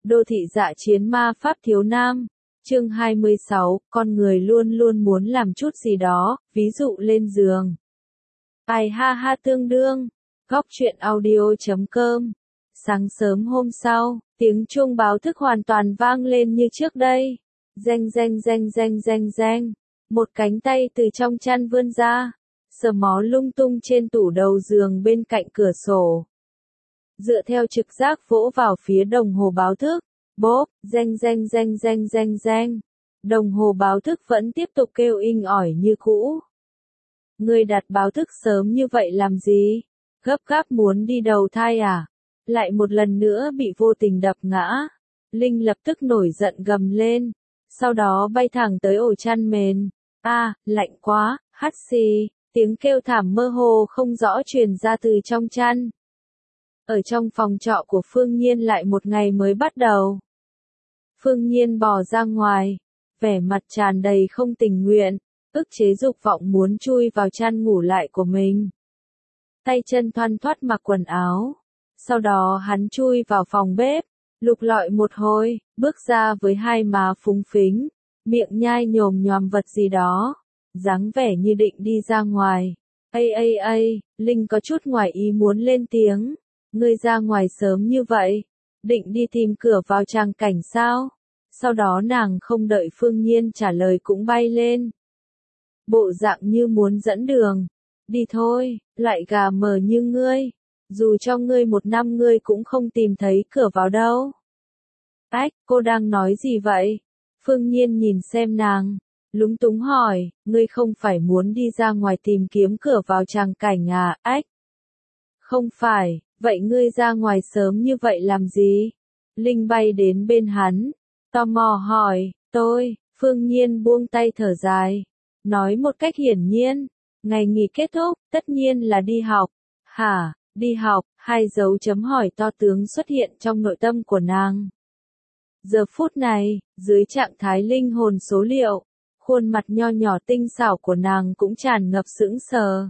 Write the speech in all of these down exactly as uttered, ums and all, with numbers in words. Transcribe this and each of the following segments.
Đô thị dạ chiến ma pháp thiếu nam. Chương hai mươi sáu, con người luôn luôn muốn làm chút gì đó, ví dụ lên giường. Ai ha ha tương đương. Góc truyện audio chấm com. Sáng sớm hôm sau, tiếng chuông báo thức hoàn toàn vang lên như trước đây. Reng reng reng reng reng reng. Một cánh tay từ trong chăn vươn ra, sờ mó lung tung trên tủ đầu giường bên cạnh cửa sổ. Dựa theo trực giác vỗ vào phía đồng hồ báo thức, bốp, reng reng reng reng reng reng. Đồng hồ báo thức vẫn tiếp tục kêu inh ỏi như cũ. Ngươi đặt báo thức sớm như vậy làm gì? Gấp gáp muốn đi đầu thai à? Lại một lần nữa bị vô tình đập ngã. Linh lập tức nổi giận gầm lên, sau đó bay thẳng tới ổ chăn mền. A, à, lạnh quá, hắt xì, tiếng kêu thảm mơ hồ không rõ truyền ra từ trong chăn. Ở trong phòng trọ của Phương Nhiên lại một ngày mới bắt đầu. Phương Nhiên bò ra ngoài, vẻ mặt tràn đầy không tình nguyện, ức chế dục vọng muốn chui vào chăn ngủ lại của mình. Tay chân thoăn thoắt mặc quần áo, sau đó hắn chui vào phòng bếp, lục lọi một hồi, bước ra với hai má phúng phính, miệng nhai nhồm nhòm vật gì đó, dáng vẻ như định đi ra ngoài. Ây ây ây, Linh có chút ngoài ý muốn lên tiếng. Ngươi ra ngoài sớm như vậy, định đi tìm cửa vào tràng cảnh sao? Sau đó nàng không đợi Phương Nhiên trả lời cũng bay lên. Bộ dạng như muốn dẫn đường. Đi thôi, loại gà mờ như ngươi. Dù cho ngươi một năm ngươi cũng không tìm thấy cửa vào đâu. Ách, cô đang nói gì vậy? Phương Nhiên nhìn xem nàng, lúng túng hỏi, ngươi không phải muốn đi ra ngoài tìm kiếm cửa vào tràng cảnh à? Ách. Không phải. Vậy ngươi ra ngoài sớm như vậy làm gì? Linh bay đến bên hắn, tò mò hỏi, tôi, Phương Nhiên buông tay thở dài, nói một cách hiển nhiên, ngày nghỉ kết thúc, tất nhiên là đi học. Hả, đi học, hai dấu chấm hỏi to tướng xuất hiện trong nội tâm của nàng. Giờ phút này, dưới trạng thái linh hồn số liệu, khuôn mặt nho nhỏ tinh xảo của nàng cũng tràn ngập sững sờ.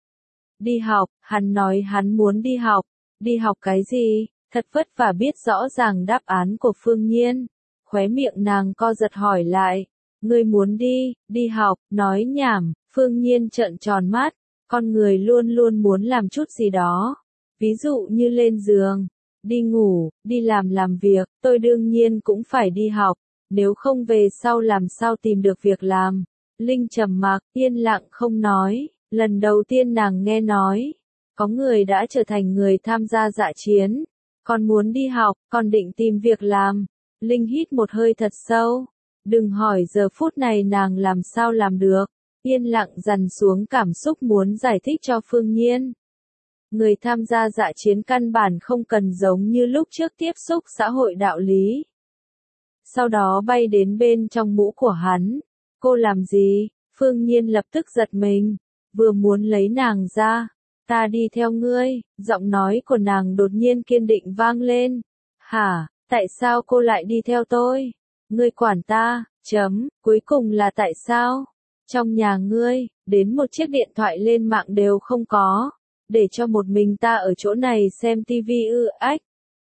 Đi học, hắn nói hắn muốn đi học. Đi học cái gì? Thật vất vả biết rõ ràng đáp án của Phương Nhiên. Khóe miệng nàng co giật hỏi lại. Ngươi muốn đi, đi học, nói nhảm. Phương Nhiên trợn tròn mắt. Con người luôn luôn muốn làm chút gì đó. Ví dụ như lên giường, đi ngủ, đi làm làm việc. Tôi đương nhiên cũng phải đi học. Nếu không về sau làm sao tìm được việc làm. Linh trầm mặc, yên lặng không nói. Lần đầu tiên nàng nghe nói. Có người đã trở thành người tham gia dạ chiến. Còn muốn đi học, còn định tìm việc làm. Linh hít một hơi thật sâu. Đừng hỏi giờ phút này nàng làm sao làm được. Yên lặng dằn xuống cảm xúc muốn giải thích cho Phương Nhiên. Người tham gia dạ chiến căn bản không cần giống như lúc trước tiếp xúc xã hội đạo lý. Sau đó bay đến bên trong mũ của hắn. Cô làm gì? Phương Nhiên lập tức giật mình. Vừa muốn lấy nàng ra. Ta đi theo ngươi, giọng nói của nàng đột nhiên kiên định vang lên. Hả, tại sao cô lại đi theo tôi? Ngươi quản ta, chấm, cuối cùng là tại sao? Trong nhà ngươi, đến một chiếc điện thoại lên mạng đều không có, để cho một mình ta ở chỗ này xem tivi ư ách.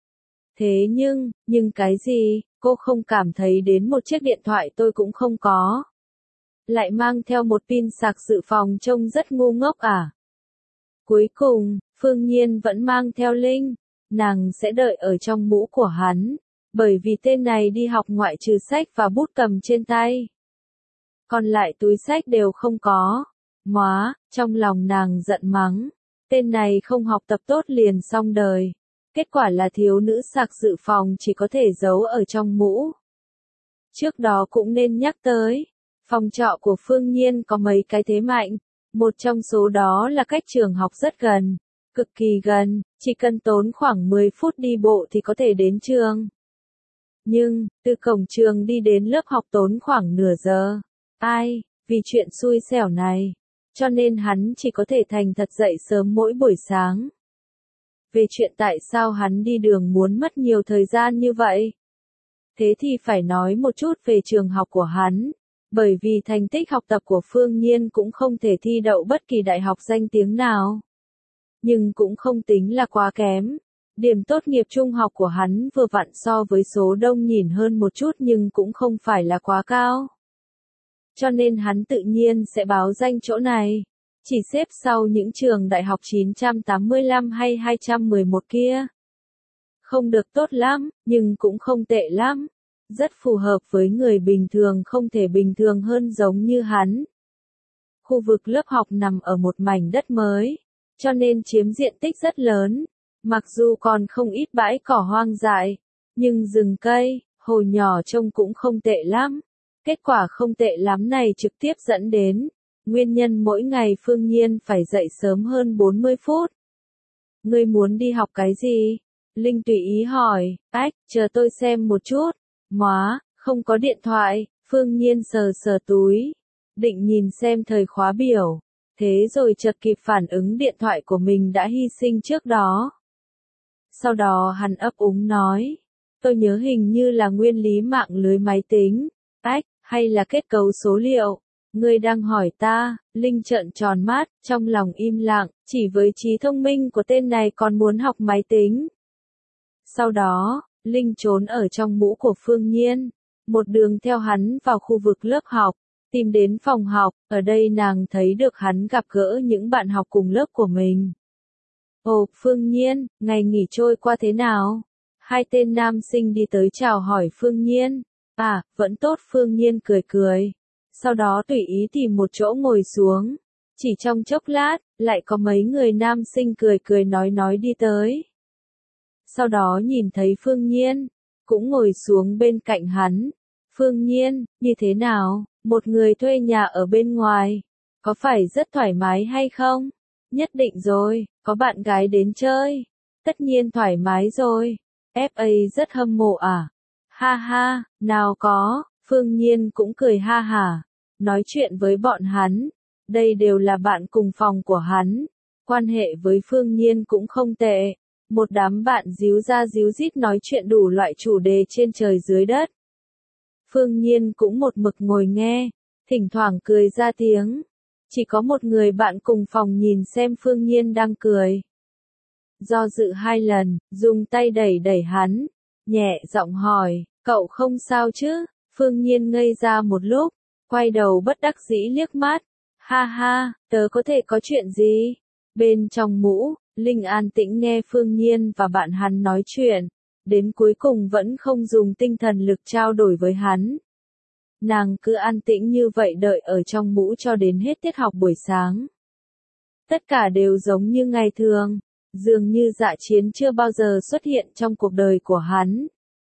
Thế nhưng, nhưng cái gì, cô không cảm thấy đến một chiếc điện thoại tôi cũng không có. Lại mang theo một pin sạc dự phòng trông rất ngu ngốc à? Cuối cùng, Phương Nhiên vẫn mang theo Linh, nàng sẽ đợi ở trong mũ của hắn, bởi vì tên này đi học ngoại trừ sách và bút cầm trên tay. Còn lại túi sách đều không có. Móa, trong lòng nàng giận mắng, tên này không học tập tốt liền xong đời. Kết quả là thiếu nữ sạc dự phòng chỉ có thể giấu ở trong mũ. Trước đó cũng nên nhắc tới, phòng trọ của Phương Nhiên có mấy cái thế mạnh. Một trong số đó là cách trường học rất gần, cực kỳ gần, chỉ cần tốn khoảng mười phút đi bộ thì có thể đến trường. Nhưng, từ cổng trường đi đến lớp học tốn khoảng nửa giờ. Ai, vì chuyện xui xẻo này, cho nên hắn chỉ có thể thành thật dậy sớm mỗi buổi sáng. Về chuyện tại sao hắn đi đường muốn mất nhiều thời gian như vậy? Thế thì phải nói một chút về trường học của hắn. Bởi vì thành tích học tập của Phương Nhiên cũng không thể thi đậu bất kỳ đại học danh tiếng nào. Nhưng cũng không tính là quá kém. Điểm tốt nghiệp trung học của hắn vừa vặn so với số đông nhìn hơn một chút nhưng cũng không phải là quá cao. Cho nên hắn tự nhiên sẽ báo danh chỗ này. Chỉ xếp sau những trường đại học chín trăm tám mươi lăm hay hai trăm mười một kia. Không được tốt lắm, nhưng cũng không tệ lắm. Rất phù hợp với người bình thường không thể bình thường hơn giống như hắn. Khu vực lớp học nằm ở một mảnh đất mới, cho nên chiếm diện tích rất lớn. Mặc dù còn không ít bãi cỏ hoang dại, nhưng rừng cây, hồ nhỏ trông cũng không tệ lắm. Kết quả không tệ lắm này trực tiếp dẫn đến nguyên nhân mỗi ngày Phương Nhiên phải dậy sớm hơn bốn mươi phút. Ngươi muốn đi học cái gì? Linh tùy ý hỏi. Ách, chờ tôi xem một chút. Móa, không có điện thoại. Phương Nhiên sờ sờ túi, định nhìn xem thời khóa biểu. Thế rồi chợt kịp phản ứng điện thoại của mình đã hy sinh trước đó. Sau đó hắn ấp úng nói. Tôi nhớ hình như là nguyên lý mạng lưới máy tính. Ách, hay là kết cấu số liệu? Ngươi đang hỏi ta. Linh trợn tròn mắt, trong lòng im lặng, chỉ với trí thông minh của tên này còn muốn học máy tính. Sau đó, Linh trốn ở trong mũ của Phương Nhiên, một đường theo hắn vào khu vực lớp học, tìm đến phòng học, ở đây nàng thấy được hắn gặp gỡ những bạn học cùng lớp của mình. Ồ, Phương Nhiên, ngày nghỉ trôi qua thế nào? Hai tên nam sinh đi tới chào hỏi Phương Nhiên. À, vẫn tốt. Phương Nhiên cười cười. Sau đó tùy ý tìm một chỗ ngồi xuống. Chỉ trong chốc lát, lại có mấy người nam sinh cười cười nói nói đi tới. Sau đó nhìn thấy Phương Nhiên, cũng ngồi xuống bên cạnh hắn. Phương Nhiên, như thế nào? Một người thuê nhà ở bên ngoài. Có phải rất thoải mái hay không? Nhất định rồi, có bạn gái đến chơi. Tất nhiên thoải mái rồi. ép a rất hâm mộ à? Ha ha, nào có. Phương Nhiên cũng cười ha hả. Nói chuyện với bọn hắn. Đây đều là bạn cùng phòng của hắn. Quan hệ với Phương Nhiên cũng không tệ. Một đám bạn díu ra díu dít nói chuyện đủ loại chủ đề trên trời dưới đất. Phương Nhiên cũng một mực ngồi nghe, thỉnh thoảng cười ra tiếng. Chỉ có một người bạn cùng phòng nhìn xem Phương Nhiên đang cười. Do dự hai lần, dùng tay đẩy đẩy hắn, nhẹ giọng hỏi, cậu không sao chứ? Phương Nhiên ngây ra một lúc, quay đầu bất đắc dĩ liếc mắt. Ha ha, tớ có thể có chuyện gì? Bên trong mũ, Linh an tĩnh nghe Phương Nhiên và bạn hắn nói chuyện, đến cuối cùng vẫn không dùng tinh thần lực trao đổi với hắn. Nàng cứ an tĩnh như vậy đợi ở trong mũ cho đến hết tiết học buổi sáng. Tất cả đều giống như ngày thường, dường như Dạ Chiến chưa bao giờ xuất hiện trong cuộc đời của hắn.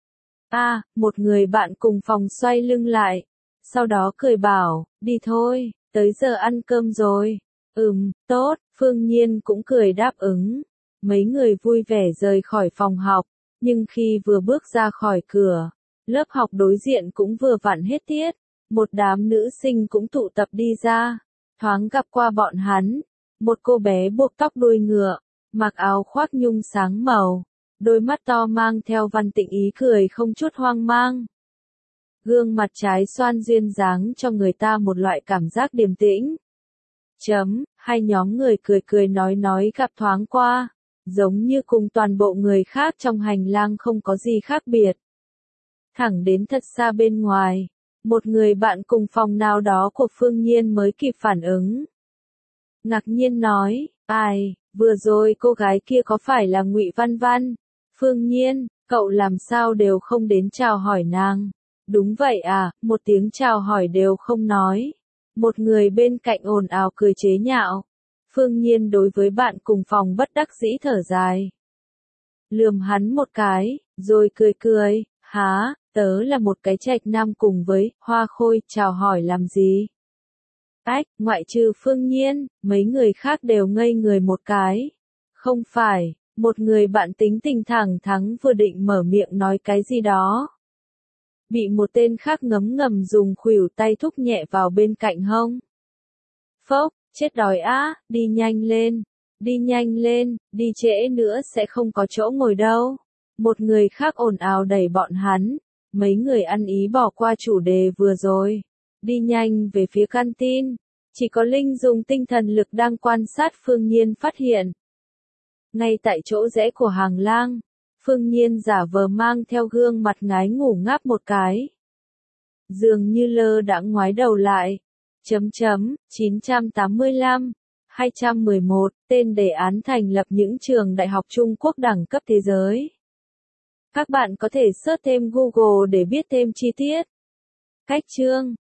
À, một người bạn cùng phòng xoay lưng lại, sau đó cười bảo, đi thôi, tới giờ ăn cơm rồi. Ừm, tốt, Phương Nhiên cũng cười đáp ứng. Mấy người vui vẻ rời khỏi phòng học, nhưng khi vừa bước ra khỏi cửa, lớp học đối diện cũng vừa vặn hết tiết. Một đám nữ sinh cũng tụ tập đi ra, thoáng gặp qua bọn hắn. Một cô bé buộc tóc đuôi ngựa, mặc áo khoác nhung sáng màu, đôi mắt to mang theo văn tịnh ý cười không chút hoang mang. Gương mặt trái xoan duyên dáng cho người ta một loại cảm giác điềm tĩnh. Chấm, hai nhóm người cười cười nói nói gặp thoáng qua, giống như cùng toàn bộ người khác trong hành lang không có gì khác biệt. Thẳng đến thật xa bên ngoài, một người bạn cùng phòng nào đó của Phương Nhiên mới kịp phản ứng. Ngạc nhiên nói, ai, vừa rồi cô gái kia có phải là Ngụy Văn Văn? Phương Nhiên, cậu làm sao đều không đến chào hỏi nàng? Đúng vậy à, một tiếng chào hỏi đều không nói. Một người bên cạnh ồn ào cười chế nhạo. Phương Nhiên đối với bạn cùng phòng bất đắc dĩ thở dài. Lườm hắn một cái, rồi cười cười, há, tớ là một cái trạch nam cùng với Hoa Khôi, chào hỏi làm gì? Ách, ngoại trừ Phương Nhiên, mấy người khác đều ngây người một cái. Không phải, một người bạn tính tình thẳng thắn vừa định mở miệng nói cái gì đó. Bị một tên khác ngấm ngầm dùng khuỷu tay thúc nhẹ vào bên cạnh hông. Phốc, chết đói á, đi nhanh lên, đi nhanh lên, đi trễ nữa sẽ không có chỗ ngồi đâu. Một người khác ồn ào đẩy bọn hắn, mấy người ăn ý bỏ qua chủ đề vừa rồi, đi nhanh về phía canteen. Chỉ có Linh dùng tinh thần lực đang quan sát Phương Nhiên phát hiện. Ngay tại chỗ rẽ của hàng lang, Phương Nhiên giả vờ mang theo gương mặt ngái ngủ ngáp một cái. Dường như lơ đãng ngoái đầu lại. Chấm chấm, chín trăm tám mươi lăm, hai trăm mười một, tên đề án thành lập những trường đại học Trung Quốc đẳng cấp thế giới. Các bạn có thể search thêm Google để biết thêm chi tiết. Cách chương